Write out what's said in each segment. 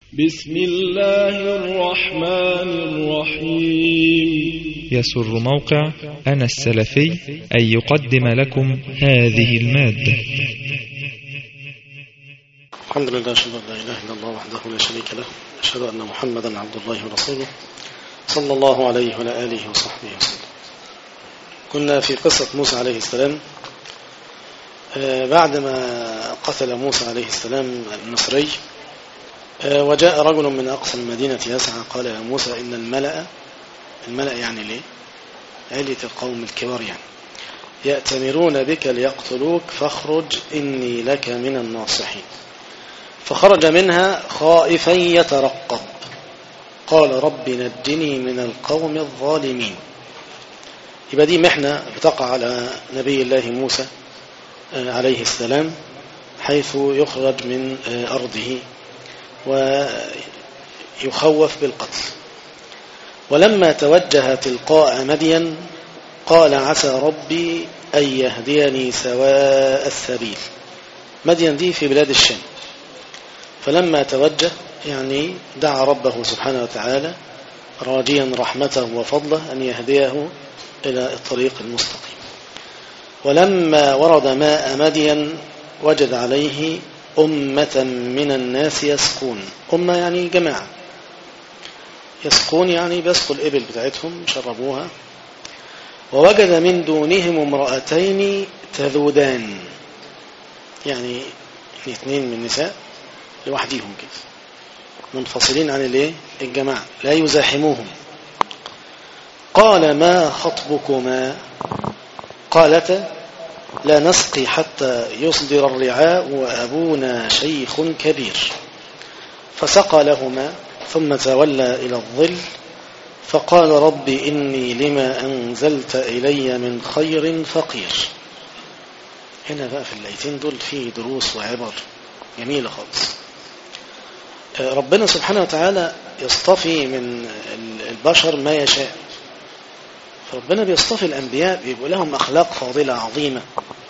بسم الله الرحمن الرحيم. يسر موقع أنا السلفي أن يقدم لكم هذه المادة. الحمد لله، أشهد أن لا إله إلا الله وحده لا شريك له، أشهد أن محمدا عبد الله ورسوله صلى الله عليه وعلى آله وصحبه وسلم. كنا في قصة موسى عليه السلام بعدما قتل موسى عليه السلام المصري، وجاء رجل من أقصى المدينة يسعى قال يا موسى إن الملأ يعني ليه؟ علية القوم الكبار يعني يأتمرون بك ليقتلوك فاخرج إني لك من الناصحين. فخرج منها خائفا يترقب قال رب نجني من القوم الظالمين. يبقى دي محنة بتقع على نبي الله موسى عليه السلام حيث يخرج من أرضه ويخوف بالقتل. ولما توجه تلقاء مدين قال عسى ربي أن يهديني سواء السبيل. مدين دي في بلاد الشام. فلما توجه يعني دعا ربه سبحانه وتعالى راجيا رحمته وفضله أن يهديه إلى الطريق المستقيم. ولما ورد ماء مدين وجد عليه أمة من الناس يسقون. أمة يعني جماعة، يسقون يعني بيسقوا الإبل بتاعتهم شربوها. ووجد من دونهم امرأتين تذودان، يعني اثنين من النساء لوحديهم كده منفصلين عن الجماعة لا يزاحموهم. قال ما خطبكما؟ قالتا لا نسقي حتى يصدر الرعاء وأبونا شيخ كبير. فسقى لهما ثم تولى إلى الظل فقال رب إني لما أنزلت إلي من خير فقير. هنا بقى في الآيتين دول فيه دروس وعبر جميلة خالص. ربنا سبحانه وتعالى يصطفي من البشر ما يشاء. فربنا بيصطفي الأنبياء بيبقوا لهم أخلاق فاضلة عظيمة،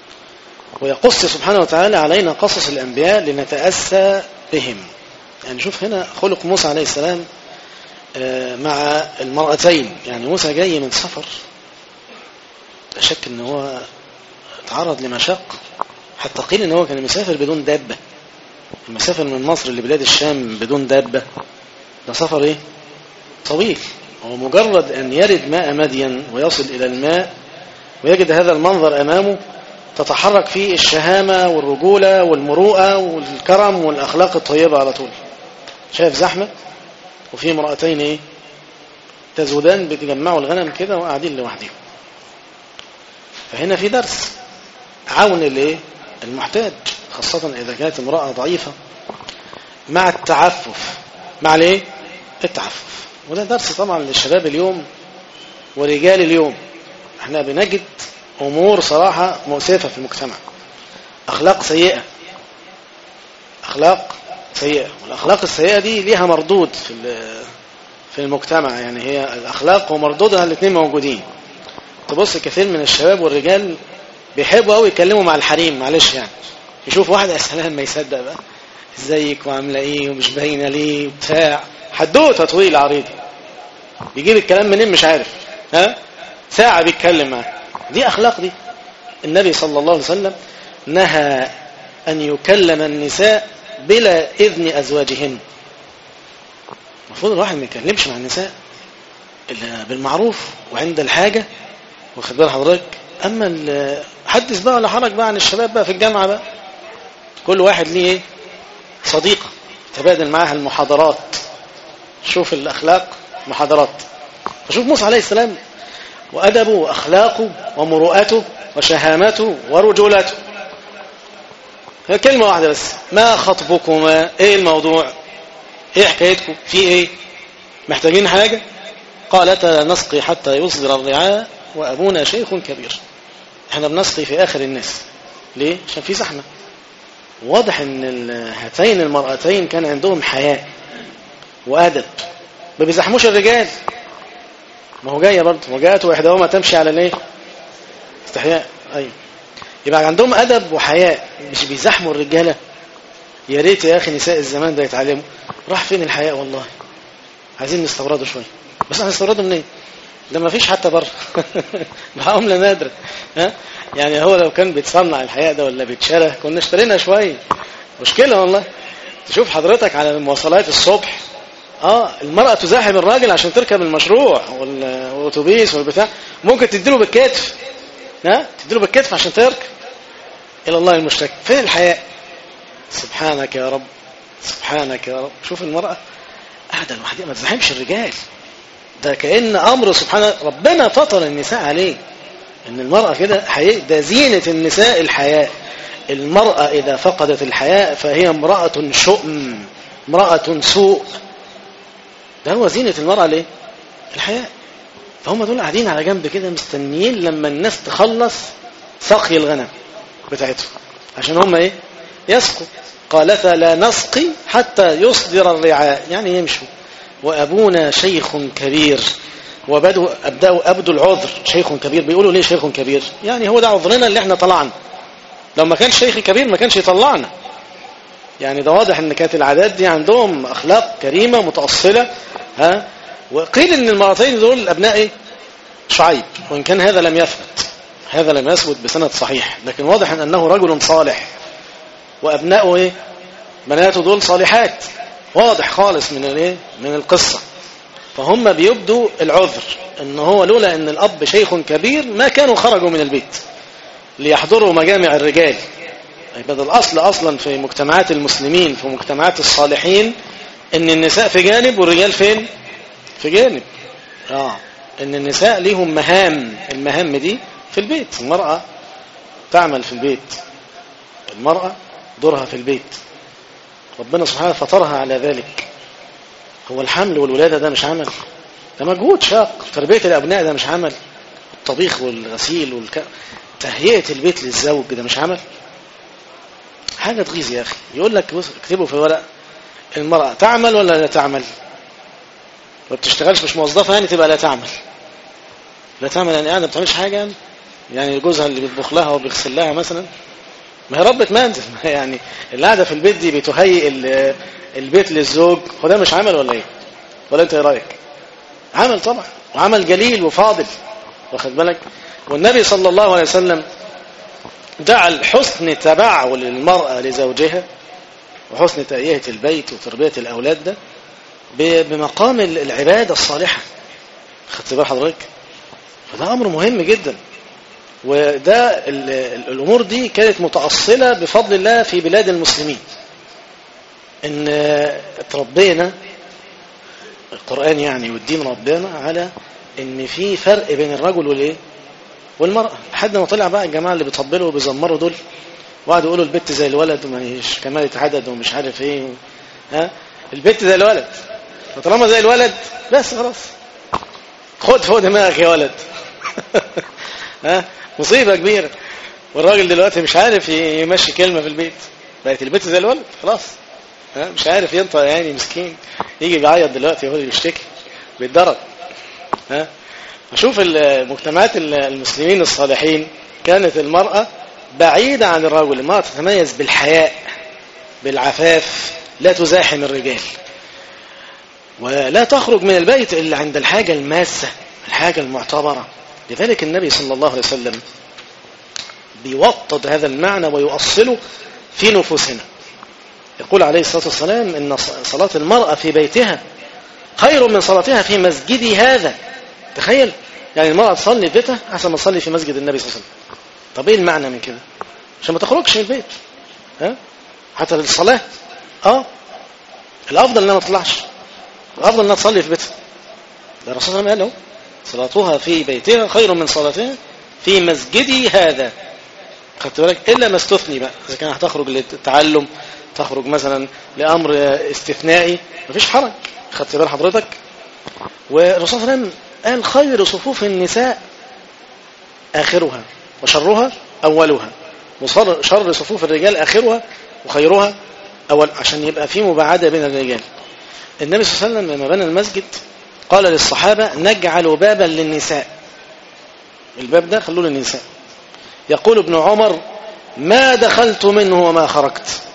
ويقص سبحانه وتعالى علينا قصص الأنبياء لنتأسى بهم. يعني شوف هنا خلق موسى عليه السلام مع المرأتين. يعني موسى جاي من سفر، لا شك ان هو تعرض لمشاق، حتى قيل ان هو كان مسافر بدون دابة. المسافر من مصر لبلاد الشام بدون دابة ده سفر طويل. هو مجرد أن يرد ماء مدين ويصل إلى الماء ويجد هذا المنظر أمامه تتحرك فيه الشهامة والرجولة والمروءة والكرم والأخلاق الطيبة على طول. شايف زحمة وفي امرأتين تزودان بتجمعوا الغنم كده وقاعدين لوحدهم. فهنا في درس عون المحتاج، خاصة إذا كانت امرأة ضعيفة، مع التعفف، مع التعفف. وده درس طبعا للشباب اليوم ورجال اليوم. احنا بنجد امور صراحة مؤسفة في المجتمع، اخلاق سيئة، اخلاق سيئة. والاخلاق السيئة دي ليها مردود في المجتمع. يعني هي الاخلاق ومردودها الاثنين موجودين. تبص كثير من الشباب والرجال بيحبوا قوي يتكلموا مع الحريم، معلش يعني يشوف واحد السلام ما يصدق بقى ازيك وعامله ايه ومش باينه ليه وبتاع، حدوته طويل عريض، بيجيب الكلام منين مش عارف، ساعة بيتكلم معاه. دي أخلاق دي. النبي صلى الله عليه وسلم نهى أن يكلم النساء بلا إذن أزواجهن. المفروض الواحد ما يكلمش مع النساء إلا بالمعروف وعند الحاجة، واخد بال حضرتك. أما حدث بقى ولا حرج بقى عن الشباب بقى في الجامعة بقى، كل واحد ليه صديقة تبادل معها المحاضرات. شوف الأخلاق محاضرات. فشوف موسى عليه السلام وأدبه وأخلاقه ومروءته وشهامته ورجولته. كلمة واحدة بس، ما خطبكما؟ ايه الموضوع؟ ايه حكايتكم؟ في ايه؟ محتاجين حاجة؟ قالتا لا نسقي حتى يصدر الرعاء وأبونا شيخ كبير. احنا بنسقي في آخر الناس. ليه؟ عشان في زحمة. واضح ان هاتين المرأتين كان عندهم حياء وأدب، ما بيزحموش الرجال. ما هو جاية برضه، وجاءت وإحداهما تمشي على استحياء. أيوة، يبقى عندهم أدب وحياء، مش بيزحموا الرجالة. يا ريت يا أخي نساء الزمان ده يتعلموا. راح فين الحياء والله؟ عايزين نستورده شوية، بس هنستورده منين؟ ده ما فيش حتى بره بعملة نادرة. يعني هو لو كان بيتصنع الحياء ده ولا بيتشرى كنا اشترينا شوية. مشكلة والله. تشوف حضرتك على المواصلات الصبح، المرأة تزاحم الراجل عشان تركب المشروع والأتوبيس والبتاع، ممكن تديله بالكتف، تديله بالكتف عشان تركب. إلى الله المشتكى. فين الحياء؟ سبحانك يا رب، سبحانك يا رب. شوف المرأة قاعدة لوحدها ما تزاحمش الرجال، ده كأن أمر سبحانه ربنا فطر النساء عليه، إن المرأة كده حياء، ده زينة النساء الحياء. المرأة إذا فقدت الحياء فهي امرأة شؤم، امرأة سوء. ده هو زينة المرأة ليه؟ الحياء. فهم دول قاعدين على جنب كده مستنيين لما الناس تخلص سقي الغنم بتاعتهم عشان هم يسقوا. قالتا لا نسقي حتى يصدر الرعاء، يعني يمشوا. وأبونا شيخ كبير، أبدأوا العذر. شيخ كبير، بيقولوا ليه شيخ كبير؟ يعني هو ده عذرنا اللي احنا طلعنا، لو ما كانش شيخ كبير ما كانش يطلعنا. يعني ده واضح ان كانت العادات دي عندهم أخلاق كريمة متأصلة. وقيل ان المرأتين دول أبناء شعيب، وإن كان هذا لم يثبت، هذا لم يثبت بسند صحيح، لكن واضح أنه رجل صالح، وأبناؤه بناته دول صالحات، واضح خالص من القصة. فهم بيبدوا العذر ان هو لولا ان الأب شيخ كبير ما كانوا خرجوا من البيت ليحضروا مجامع الرجال. بدل الأصل أصلا في مجتمعات المسلمين، في مجتمعات الصالحين، ان النساء في جانب والرجال فين؟ في جانب. ان النساء ليهم مهام، المهام دي في البيت. المرأة تعمل في البيت، المرأة دورها في البيت. ربنا سبحانه فطرها على ذلك. هو الحمل والولادة ده مش عمل؟ ده مجهود شاق. تربية الأبناء ده مش عمل؟ الطبيخ والغسيل تهيئة البيت للزوج ده مش عمل؟ حاجة تغيظ يا أخي. يقول لك اكتبوا في ورق المرأة تعمل ولا لا تعمل؟ ما بتشتغلش، مش موظفة يعني تبقى لا تعمل. لا تعمل يعني قاعدة ما بتعملش حاجة، يعني جوزها اللي بيطبخ لها وبيغسل لها مثلا، ما هي ربة منزل. يعني اللي قاعدة في البيت دي بتهيئ البيت للزوج، هو ده مش عمل ولا ايه؟ ولا انت ايه رايك؟ عمل طبعا، وعمل جليل وفاضل، واخد بالك. والنبي صلى الله عليه وسلم جعل حسن تبعل المرأة لزوجها وحسن تهيئة البيت وتربية الأولاد ده بمقام العبادة الصالحة. خدت بال حضرتك؟ فده أمر مهم جدا. وده الأمور دي كانت متأصلة بفضل الله في بلاد المسلمين، إن تربينا القرآن يعني والدين ربنا على إن في فرق بين الرجل والمرأة. لحد ما طلع بقى الجماعة اللي بيطبلوا وبيزمروا دول وقعدوا يقولوا البت زي الولد ومش كمالة عدد ومش عارف ايه البت زي الولد، فطالما زي الولد بس خلاص خد فوق دماغك يا ولد. مصيبة كبيرة. والراجل دلوقتي مش عارف يمشي كلمة في البيت، بقت البت زي الولد خلاص، مش عارف ينطق، يعني مسكين يجي بيعيط دلوقتي هو بيشتكي بيتضرب. شوف المجتمعات المسلمين الصالحين كانت المرأة بعيدة عن الرجل. المرأة تتميز بالحياء بالعفاف، لا تزاحم الرجال، ولا تخرج من البيت إلا عند الحاجة الماسة، الحاجة المعتبرة. لذلك النبي صلى الله عليه وسلم بيوطد هذا المعنى ويؤصله في نفوسنا. يقول عليه الصلاة والسلام إن صلاة المرأة في بيتها خير من صلاتها في مسجدي هذا. تخيل، يعني المرأة تصلي في بيتها أحسن ما تصلي في مسجد النبي صلى الله عليه وسلم. طب إيه المعنى من كده؟ عشان ما تخرجش من البيت، حتى للصلاة. الأفضل إنها ما تطلعش، الأفضل إنها تصلي في بيتها. ده الرسول صلى الله عليه وسلم قال صلاتها في بيتها خير من صلاتها في مسجدي هذا. خدت بالك؟ إلا ما استثني بقى، إذا كان هتخرج للتعلم، تخرج مثلا لأمر استثنائي، مفيش حرج. خدت بال حضرتك؟ والرسول صلى الله عليه وسلم قال خير صفوف النساء آخرها وشرها أولها، وشر صفوف الرجال آخرها وخيرها أول، عشان يبقى في مباعدة بين الرجال. النبي صلى الله عليه وسلم لما بنى المسجد قال للصحابة نجعل بابا للنساء، الباب ده خلوه للنساء. يقول ابن عمر ما دخلت منه وما خرجت،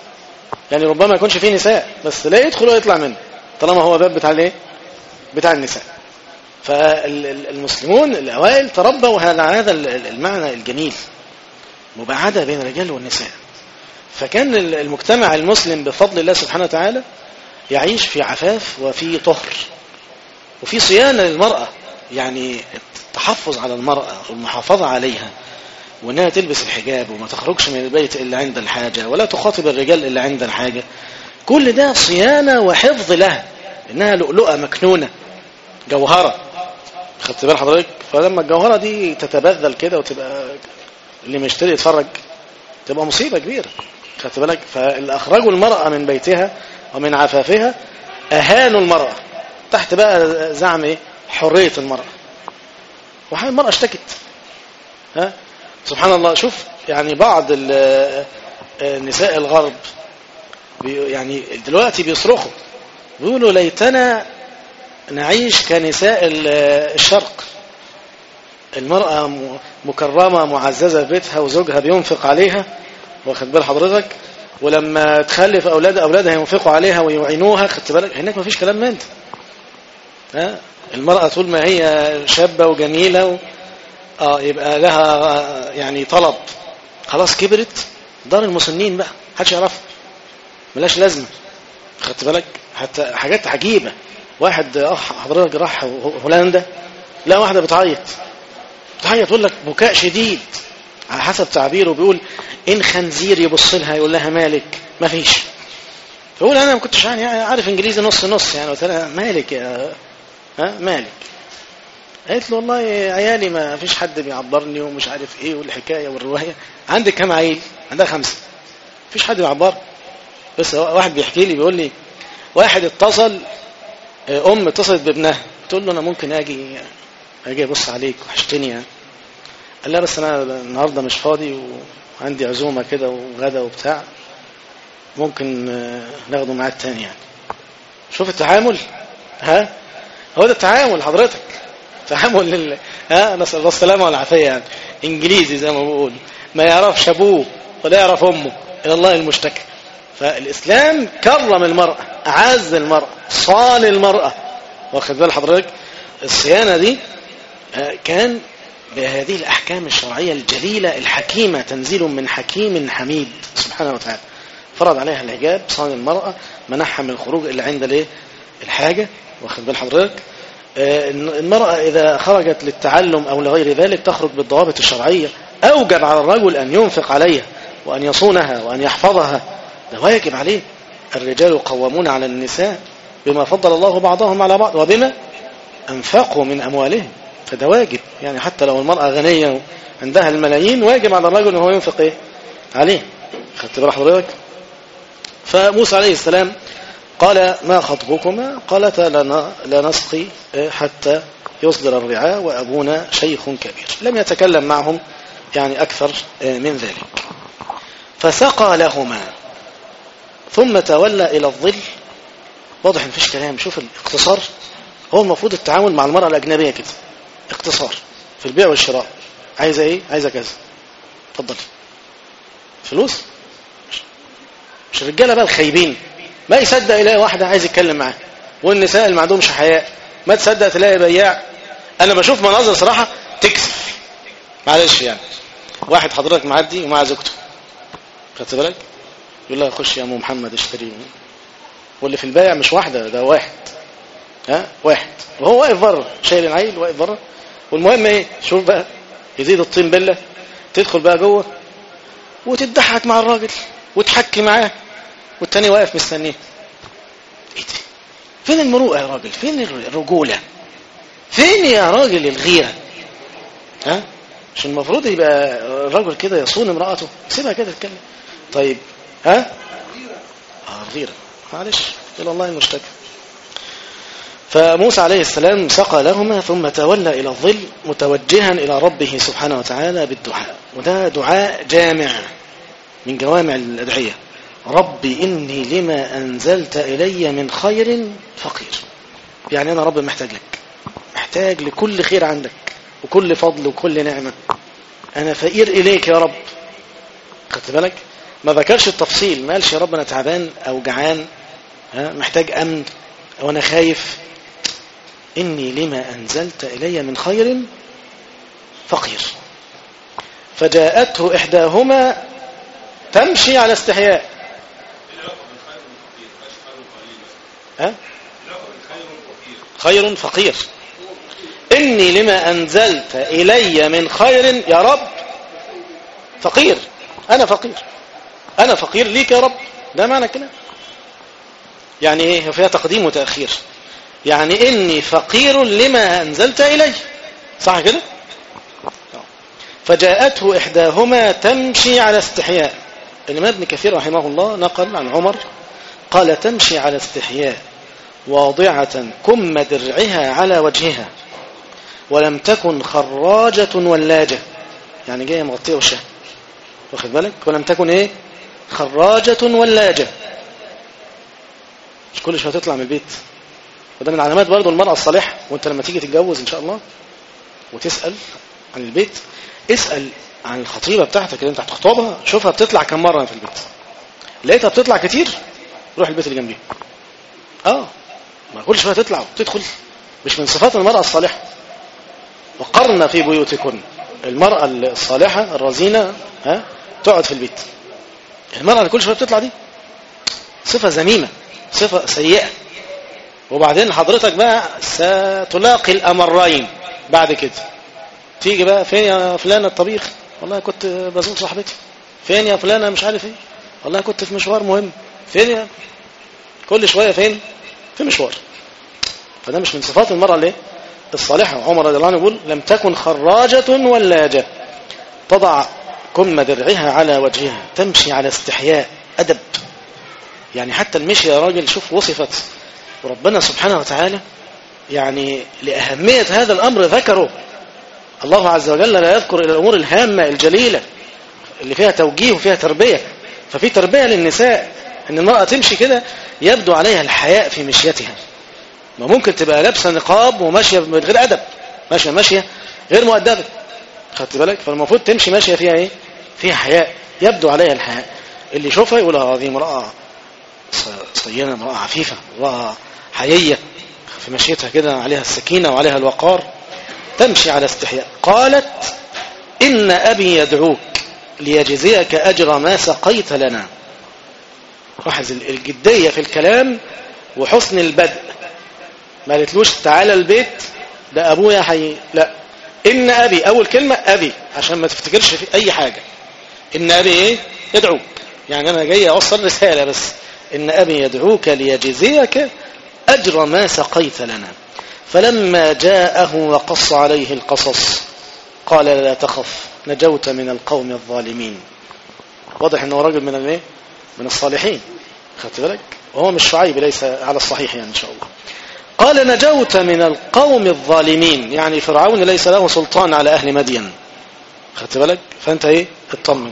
يعني ربما يكونش فيه نساء بس لا يدخل ويطلع منه طالما هو باب بتاع الايه بتاع النساء. فالمسلمون الأوائل تربوا على هذا المعنى الجميل، مباعدة بين الرجال والنساء. فكان المجتمع المسلم بفضل الله سبحانه وتعالى يعيش في عفاف وفي طهر وفي صيانة للمرأة، يعني التحفظ على المرأة والمحافظة عليها، وانها تلبس الحجاب وما تخرجش من البيت إلا عند الحاجة ولا تخاطب الرجال إلا عند الحاجة. كل ده صيانة وحفظ لها، إنها لؤلؤة مكنونة جوهرة، خدت بال حضرتك؟ فلما الجوهرة دي تتبذل كده وتبقى اللي مشتري يتفرج تبقى مصيبة كبيرة، خدت بالك؟ فاللي أخرجوا المرأة من بيتها ومن عفافها أهانوا المرأة تحت بقى زعم إيه؟ حرية المرأة. وحال المرأة اشتكت. سبحان الله. شوف يعني بعض نساء الغرب يعني دلوقتي بيصرخوا بيقولوا ليتنا نعيش كنساء الشرق، المرأة مكرمة معززة في بيتها وزوجها بينفق عليها، واخد بال حضرتك؟ ولما تخلف أولادها ينفقوا عليها ويعينوها، خدت بالك؟ هناك ما فيش كلام من ده. المرأة طول ما هي شابة وجميلة يبقى لها يعني طلب، خلاص كبرت دار المسنين بقى محدش يعرفها، ملاش لازمة، خدت بالك؟ حتى حاجات عجيبة. واحد حضرتك راح هولندا، لا واحدة بتعيط تقول لك بكاء شديد على حسب تعبيره، بيقول إن خنزير يبص لها يقول لها مالك، ما فيش. فيقول أنا ما كنتش يعني عارف إنجليزي نص نص يعني، قلت لها مالك يا مالك؟ قالت له والله عيالي ما فيش حد بيعبرني ومش عارف إيه والحكاية والرواية. عندك كم عيل؟ عندها 5. فيش حد بيعبر. بس واحد بيحكي لي بيقول لي واحد اتصل، اتصلت بابنها تقول له انا ممكن اجي ابص عليك وحشتني يعني. قال لها بس انا النهارده مش فاضي وعندي عزومه كده وغدا وبتاع، ممكن ناخده معاك تاني يعني. شوف التعامل، هو ده التعامل حضرتك، تعامل نسال الله السلامه والعافيه يعني. انجليزي زي ما بقول، ما يعرفش ابوه ولا يعرف امه، الى الله المشتكى. فالإسلام كرم المرأة، أعز المرأة، صان المرأة، واخد بال حضرتك؟ الصيانة دي كان بهذه الأحكام الشرعية الجليلة الحكيمة، تنزيل من حكيم حميد سبحانه وتعالى. فرض عليها الحجاب، صان المرأة، منحها من الخروج إلا عند الحاجة، واخد بال حضرتك؟ المرأة إذا خرجت للتعلم أو لغير ذلك تخرج بالضوابط الشرعية. أوجب على الرجل أن ينفق عليها وأن يصونها وأن يحفظها، ده واجب عليه. الرجال قوامون على النساء بما فضل الله بعضهم على بعض وبما أنفقوا من أموالهم، فده واجب يعني. حتى لو المرأة غنية عندها الملايين واجب على الرجل أنه ينفق عليه، خدت بال حضرتك؟ فموسى عليه السلام قال ما خطبكما؟ قالتا لا نسقي حتى يصدر الرعاء وأبونا شيخ كبير. لم يتكلم معهم يعني أكثر من ذلك. فسقى لهما ثم تولى إلى الظل. واضح ان مفيش كلام. شوف الاختصار، هو المفروض التعامل مع المرأة الأجنبية كده، اختصار في البيع والشراء. عايزة ايه؟ عايزة كذا، اتفضل. فلوس؟ مش الرجالة بقى الخايبين ما يصدق يلاقي واحدة عايز يتكلم معاه، والنساء اللي ما عندهمش حياء ما تصدق تلاقي بياع. انا بشوف مناظر صراحة تكسف، معلش يعني. واحد حضرتك معدي ومع زوجته، خدت بالك؟ يقول لها خش يا ام محمد اشتري، واللي في البايع مش واحدة، ده واحد، واحد، وهو واقف بره شايل العيل واقف بره. والمهم ايه؟ شوف بقى يزيد الطين بله، تدخل بقى جوه وتضحك مع الراجل وتحكي معاه والتاني واقف مستنيه. ايه ده؟ فين المروءه يا راجل؟ فين الرجوله؟ فين يا راجل الغيره؟ مش المفروض يبقى الراجل كده يصون امرأته؟ سيبها كده تتكلم. طيب الغيره معلش، الى الله المشتكى. فموسى عليه السلام سقى لهما ثم تولى إلى الظل متوجها إلى ربه سبحانه وتعالى بالدعاء. وده دعاء جامع من جوامع الأدعية. ربي إني لما أنزلت إلي من خير فقير. يعني أنا رب محتاج لك، محتاج لكل خير عندك وكل فضل وكل نعمة. أنا فقير إليك يا رب، خدت بالك؟ ما ذكرش التفصيل، ما قالش يا رب انا تعبان او جعان محتاج امن او انا خايف. اني لما انزلت الي من خير فقير. فجاءته احداهما تمشي على استحياء. خير فقير. إني لما أنزلت إلي من خير يا رب فقير. أنا فقير، أنا فقير ليك يا رب. ده معنى كده. يعني إيه؟ فيها تقديم وتأخير. يعني إني فقير لما أنزلت إلي، صح كده؟ فجاءته إحداهما تمشي على استحياء. الإمام ابن كثير رحمه الله نقل عن عمر قال تمشي على استحياء واضعة كم درعها على وجهها ولم تكن خراجة ولاجة. يعني جاية مغطية وشها، واخد بالك؟ ولم تكن ايه؟ خراجة ولاجة. مش كل شوية تطلع من البيت. وده من علامات برضو المرأة الصالحة. وانت لما تيجي تتجوز ان شاء الله وتسأل عن البيت، اسأل عن الخطيبة بتاعتك اللي انت هتخطبها، شوفها بتطلع كم مرة في البيت. لقيتها بتطلع كتير، روح البيت اللي جنبيه. ما كل شوية تطلع وتدخل. مش من صفات المرأة الصالحة. وقرن في بيوتكن. المرأة الصالحة الرزينة تقعد في البيت. المرأة اللي كل شوية بتطلع دي صفة ذميمة، صفة سيئة. وبعدين حضرتك بقى ستلاقي الأمرين بعد كده. تيجي بقى فين يا فلانة الطبيخ؟ والله كنت بزور صاحبتي. فين يا فلانة مش عارف ايه؟ والله كنت في مشوار مهم. فين يا كل شوية فين؟ في مشوار. فده مش من صفات المرأة اللي الصالحة. عمر رضي الله عنه يقول لم تكن خراجة ولاجة تضع كم درعها على وجهها تمشي على استحياء. أدب. يعني حتى المشي يا راجل شوف وصفت. وربنا سبحانه وتعالى يعني لأهمية هذا الأمر ذكره. الله عز وجل لا يذكر إلى الأمور الهامة الجليلة اللي فيها توجيه وفيها تربية. ففي تربية للنساء ان المرأة تمشي كده يبدو عليها الحياء في مشيتها. ما ممكن تبقى لابسه نقاب وماشيه من غير ادب، ماشيه غير مؤدبه، خدت بالك؟ فالمفروض تمشي ماشيه فيها ايه؟ فيها حياء، يبدو عليها الحياء. اللي يشوفها يقول هذه امراه صينه، امراه عفيفه، امراه حييه في مشيتها كده، عليها السكينه وعليها الوقار، تمشي على استحياء. قالت ان ابي يدعوك ليجزيك اجر ما سقيت لنا. لاحظ الجديه في الكلام وحسن البدء. ما قالتلوش تعالى البيت ده ابويا حي، لا، ان ابي اول كلمه ابي عشان ما تفتكرش في اي حاجه. ان ابي ايه؟ يدعوك. يعني انا جاي اوصل رساله بس. ان ابي يدعوك ليجزيك اجر ما سقيت لنا. فلما جاءه وقص عليه القصص قال لا تخف نجوت من القوم الظالمين. واضح انه راجل من الايه؟ من الصالحين، خدت بالك؟ وهو مش شعيب، ليس على الصحيح يعني ان شاء الله. قال نجوت من القوم الظالمين، يعني فرعون ليس له سلطان على اهل مدين، خدت بالك؟ فانت ايه؟ اطمن.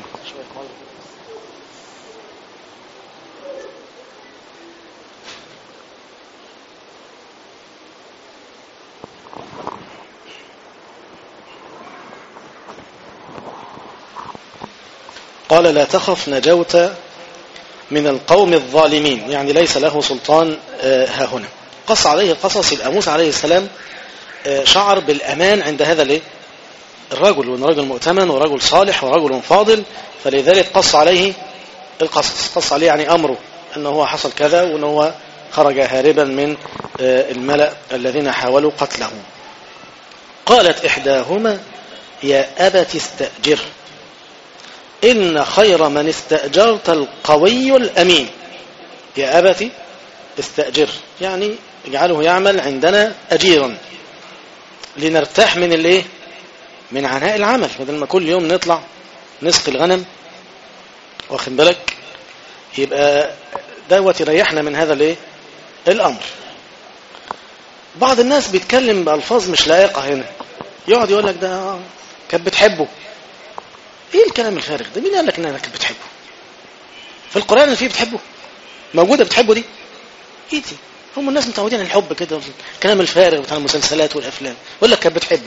قال لا تخف نجوت من القوم الظالمين، يعني ليس له سلطان ها هنا. قص عليه القصص. يبقى موسى عليه السلام شعر بالأمان عند هذا الايه؟ الرجل، وأنه رجل مؤتمن ورجل صالح ورجل فاضل، فلذلك قص عليه القصص. قص عليه يعني أمره أنه هو حصل كذا، وأنه هو خرج هاربا من الملأ الذين حاولوا قتله. قالت إحداهما يا أبت استأجر إن خير من استأجرت القوي الأمين. يا أبت استأجر، يعني اجعله يعمل عندنا أجيرا لنرتاح من الايه؟ من عناء العمل، بدل ما كل يوم نطلع نسقي الغنم، واخد بالك؟ يبقى دوت يريحنا من هذا الايه؟ الأمر. بعض الناس بيتكلم بألفاظ مش لائقة هنا، يقعد يقول لك ده كانت بتحبه. ايه الكلام الفارغ ده؟ مين قال لك انها كانت بتحبه؟ في القرآن اللي فيه بتحبه موجودة بتحبه دي؟ ايه دي؟ هم الناس متعودين على الحب كده، الكلام الفارغ بتاع المسلسلات والافلام. يقول لك كانت بتحبه.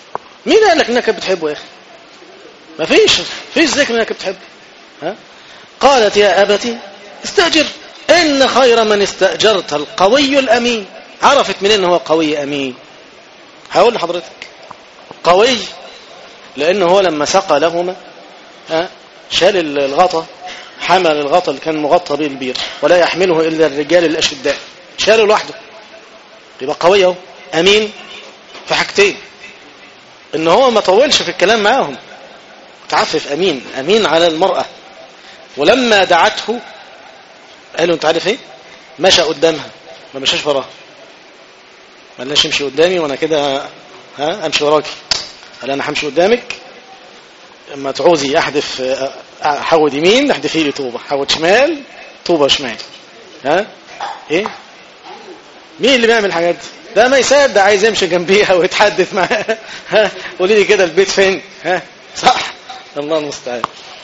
مين قال لك انها كانت بتحبه يا اخي؟ ما فيش ذكر انها كانت بتحبه. ها؟ قالت يا أبتي استأجر إن خير من استأجرت القوي الأمين. عرفت منين هو قوي أمين؟ هقول لحضرتك قوي لأنه هو لما سقى لهما شال الغطا، حمل الغطا اللي كان مغطى به البير ولا يحمله إلا الرجال الأشداء، شاله لوحده، يبقى قوي اهو. أمين في حاجتين، إن هو ما طولش في الكلام معاهم، تعفف، أمين على المرأة. ولما دعته قالوا أنت عارف إيه؟ مشى قدامها، ما مشاش وراها، ما قالناش امشي قدامي وأنا كده أمشي وراكي، قال أنا همشي قدامك، اما تعوزي احدف حود يمين احدفي لي طوبه، حود شمال طوبه شمال. ايه مين اللي بيعمل الحاجات دي؟ ده ما يصدق عايز يمشي جنبيها ويتحدث معاها. قولي لي كده البيت فين؟ صح، الله المستعان.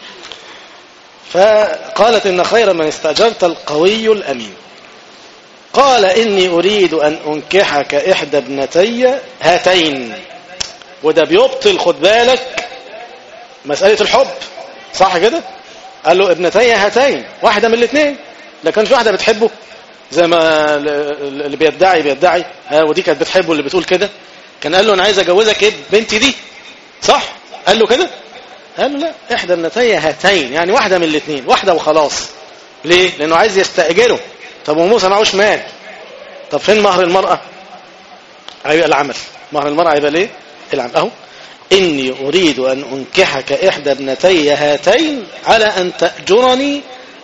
فقالت ان خير من استاجرت القوي الامين. قال اني اريد ان انكحك احدى ابنتي هاتين. وده بيبطل، خد بالك، مسألة الحب، صح كده؟ قال له ابنتي هاتين، واحدة من الاثنين، لا كانش واحدة بتحبه زي ما اللي بيدعي ودي كانت بتحبه اللي بتقول كده. كان قال له انا عايز اجوزك بنتي دي، صح؟ قال له كده؟ قال له لا، احدى ابنتي هاتين، يعني واحدة من الاثنين، واحدة وخلاص. ليه؟ لانه عايز يستأجره. طب وموسى معهوش مال، طب فين مهر المرأة؟ هيبقى العمل، مهر المرأة هيبقى ليه؟ العمل. اهو إني أريد أن أنكحك إحدى ابنتي هاتين على أن تأجرني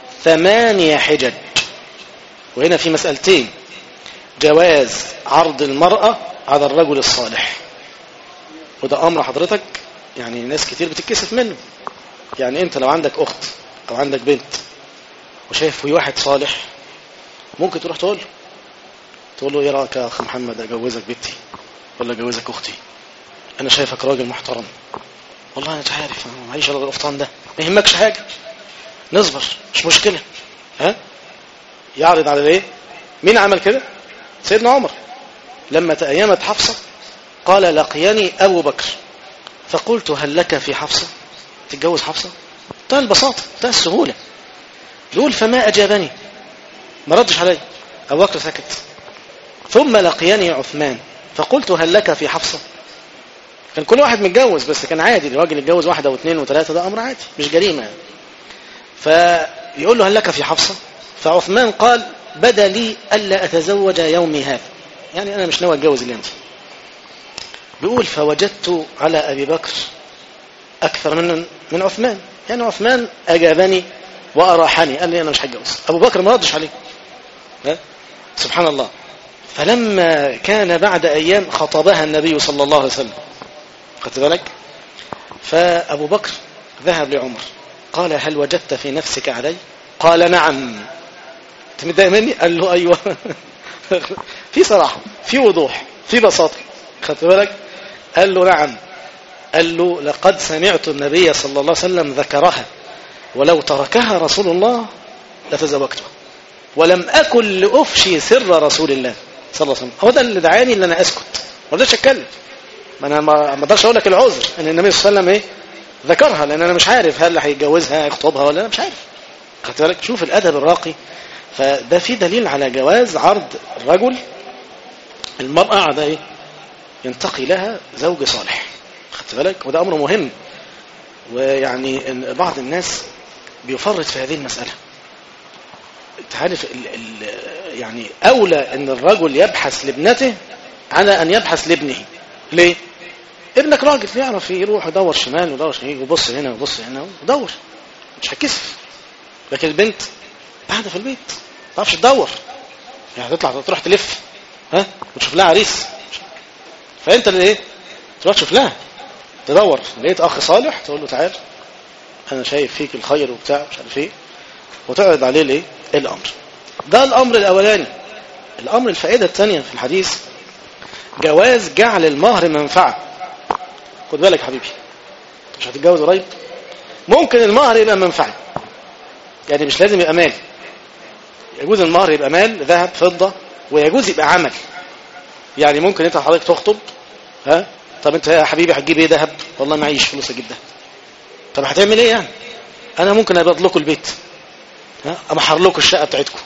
8 حجج. وهنا في مسألتين: جواز عرض المرأة على الرجل الصالح، وده أمر حضرتك يعني ناس كتير بتتكسف منه. يعني أنت لو عندك أخت أو عندك بنت وشايف في واحد صالح، ممكن تروح تقول له إيه رأيك يا أخ محمد أجوزك بنتي ولا أجوزك أختي؟ أنا شايفك راجل محترم، والله أنا عارف أنا معيش إلا القفطان ده، ما يهمكش حاجة، نصبر مش مشكلة. يعرض على إيه؟ مين عمل كده؟ سيدنا عمر لما تأيمت حفصة قال لقيني أبو بكر فقلت هل لك في حفصة؟ تتجوز حفصة؟ ده البساطة، ده السهولة. يقول فما أجابني، ما ردش علي. أبو بكر سكت. ثم لقيني عثمان فقلت هل لك في حفصة؟ كان كل واحد متجوز، بس كان عادي الراجل يتجوز واحدة واثنين وثلاثة، ده أمر عادي مش جريمة يعني. فيقول له هل لك في حفصة؟ فعثمان قال بدا لي ألا أتزوج يومي هذا، يعني أنا مش ناوي أتجوز اليوم ده. بيقول فوجدت على أبي بكر أكثر من عثمان، يعني عثمان أجابني وأراحني، قال لي أنا مش هتجوز. أبو بكر ما ردش عليه. سبحان الله. فلما كان بعد أيام خطبها النبي صلى الله عليه وسلم، خدت بالك؟ فأبو بكر ذهب لعمر قال هل وجدت في نفسك علي؟ قال نعم. أنت متضايق مني؟ قال له أيوة. في صراحة، في وضوح، في بساطة، خدت بالك؟ قال له نعم. قال له لقد سمعت النبي صلى الله عليه وسلم ذكرها، ولو تركها رسول الله لتزوجته، ولم أكن لأفشي سر رسول الله صلى الله عليه وسلم. هو ده اللي دعاني اللي أنا أسكت، ما رضيتش أتكلم. ما أنا ما أقدرش أقول لك العذر أن النبي صلى الله عليه وسلم ذكرها، لأن أنا مش عارف هل هيتجوزها يخطبها ولا أنا مش عارف. خدت بالك؟ شوف الأدب الراقي. فده في دليل على جواز عرض الرجل المرأة على ينتقي لها زوج صالح. خدت بالك؟ وده أمر مهم. ويعني بعض الناس بيفرط في هذه المسألة. تعرف يعني أولى أن الرجل يبحث لابنته على أن يبحث لابنه. ليه؟ ابنك راجل يعرف يروح يدور شمال ويدور شمال ويبص هنا ويبص هنا ودور، مش هتكسف. لكن البنت قاعدة في البيت ما تعرفش تدور، يعني تطلع تروح تلف وتشوف لها عريس. فأنت اللي إيه؟ تروح تشوف لها، تدور، لقيت أخ صالح تقول له تعال أنا شايف فيك الخير وبتاع مش عارف إيه، وتعرض عليه الإيه؟ الأمر. ده الأمر الأولاني. الأمر الفائدة الثانية في الحديث جواز جعل المهر منفعة. خد بالك حبيبي، مش هتتجوز قريب، ممكن المهر يبقى منفعة، يعني مش لازم يبقى مال. يجوز المهر يبقى مال، ذهب، فضة، ويجوز يبقى عمل. يعني ممكن انت حضرتك تخطب، طب انت يا حبيبي هتجيب ايه ذهب؟ والله معيش فلوس اجيب ده. طب هتعمل ايه يعني؟ انا ممكن ابيض لكم البيت، امحر لكم الشقه بتاعتكم،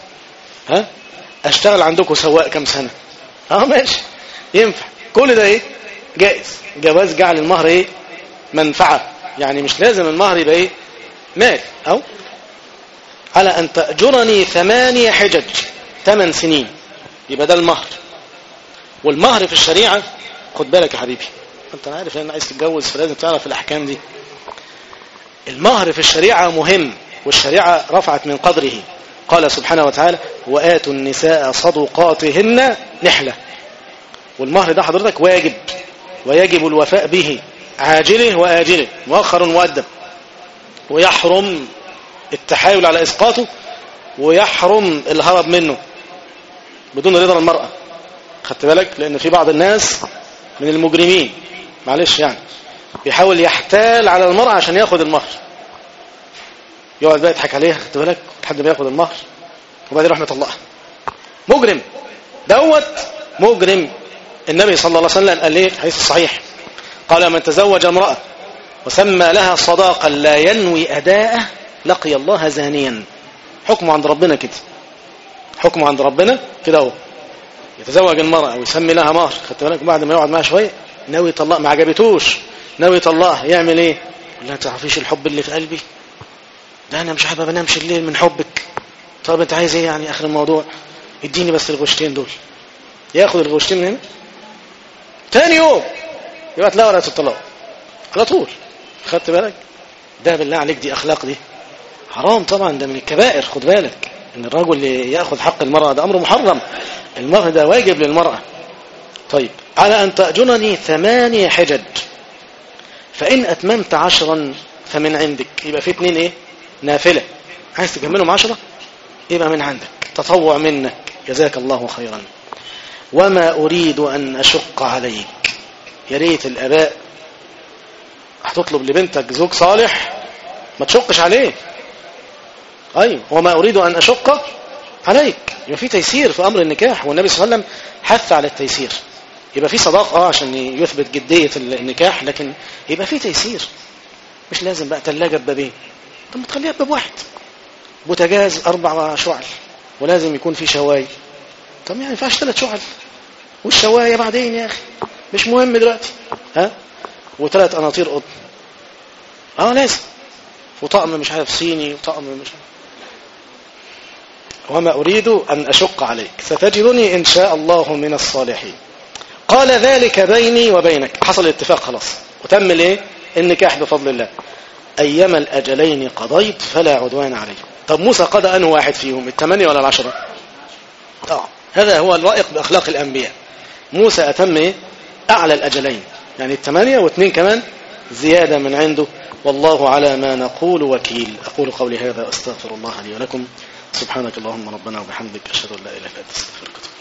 اشتغل عندكم سواق كم سنه، ماشي ينفع. كل ده ايه؟ جائز. جواز جعل المهر ايه؟ منفعه، يعني مش لازم المهر يبقى ايه؟ مال. او على ان تأجرني 8 حجج، 8 سنين، يبقى ده المهر. والمهر في الشريعه، خد بالك يا حبيبي، انت عارف ان عايز تتجوز فلازم تعرف الاحكام دي. المهر في الشريعه مهم، والشريعه رفعت من قدره. قال سبحانه وتعالى: وآتوا النساء صدقاتهن نحلة. والمهر ده حضرتك واجب، ويجب الوفاء به، عاجله وآجله، مؤخر مؤدب، ويحرم التحايل على إسقاطه، ويحرم الهرب منه بدون رضا المرأة. خدت بالك؟ لأن في بعض الناس من المجرمين، معلش يعني، بيحاول يحتال على المرأة عشان ياخد المهر، يقعد بقى يضحك عليها، خدت بالك، لحد ما ياخد المهر وبعدين يروح مطلقها. مجرم دوت، مجرم. النبي صلى الله عليه وسلم قال ليه؟ حديث الصحيح، قال: من تزوج امرأة وسمى لها صداقا لا ينوي أداءه لقي الله زانيا. حكمه عند ربنا كده، حكمه عند ربنا كده. هو يتزوج المرأة ويسمي لها مهر، خدت بالك، بعد ما يقعد معها شوية ناوي يطلق، ما عجبتوش، ناوي يطلقها، يعمل ايه؟ يقول لها: تعرفيش الحب اللي في قلبي ده، انا مش حابب انامش الليل من حبك. طب انت عايز ايه يعني اخر الموضوع؟ اديني بس الغشتين دول. ياخد الغشتين من هنا، تاني يوم يبقى تلاقي ورقة الطلاق على طول. خدت بالك؟ ده بالله عليك دي اخلاق؟ دي حرام طبعا، ده من الكبائر. خد بالك ان الرجل اللي ياخذ حق المرأة ده امر محرم. المهر ده واجب للمرأة. طيب، على ان تأجرني 8 حجج، فان اتممت 10 فمن عندك. يبقى في 2 ايه؟ نافلة. عايز تكملهم 10 يبقى من عندك، تطوع منك، جزاك الله خيرا. وما أريد أن أشق عليك. يا ريت الآباء هتطلب لبنتك زوج صالح ما تشقش عليه. أيوة، وما أريد أن أشق عليك. يبقى في تيسير في أمر النكاح، والنبي صلى الله عليه وسلم حث على التيسير. يبقى في صداقة عشان يثبت جدية النكاح، لكن يبقى في تيسير. مش لازم بقى تلاجة ببابين، طب ما تخليها بباب واحد. بوتاجاز 4 شعل ولازم يكون في شوايه، طب يعني ينفعش 3 شعل والشوايه بعدين يا اخي، مش مهم دلوقتي. و3 قناطير قطن، لازم. وطقم مش عارف صيني، وطقم مش عارف. وما أريد أن أشق عليك، ستجدني إن شاء الله من الصالحين. قال: ذلك بيني وبينك. حصل الاتفاق خلاص، وتم الايه؟ النكاح بفضل الله. أيما الأجلين قضيت فلا عدوان عليه. طب موسى قضى أنه واحد فيهم، 8 ولا 10؟ هذا هو اللائق بأخلاق الأنبياء. موسى أتم إيه؟ أعلى الأجلين، يعني 8 و2 كمان زيادة من عنده. والله على ما نقول وكيل. أقول قولي هذا، أستغفر الله لي ولكم. سبحانك اللهم ربنا وبحمدك، أشهد أن لا إله إلا أنت، أستغفرك.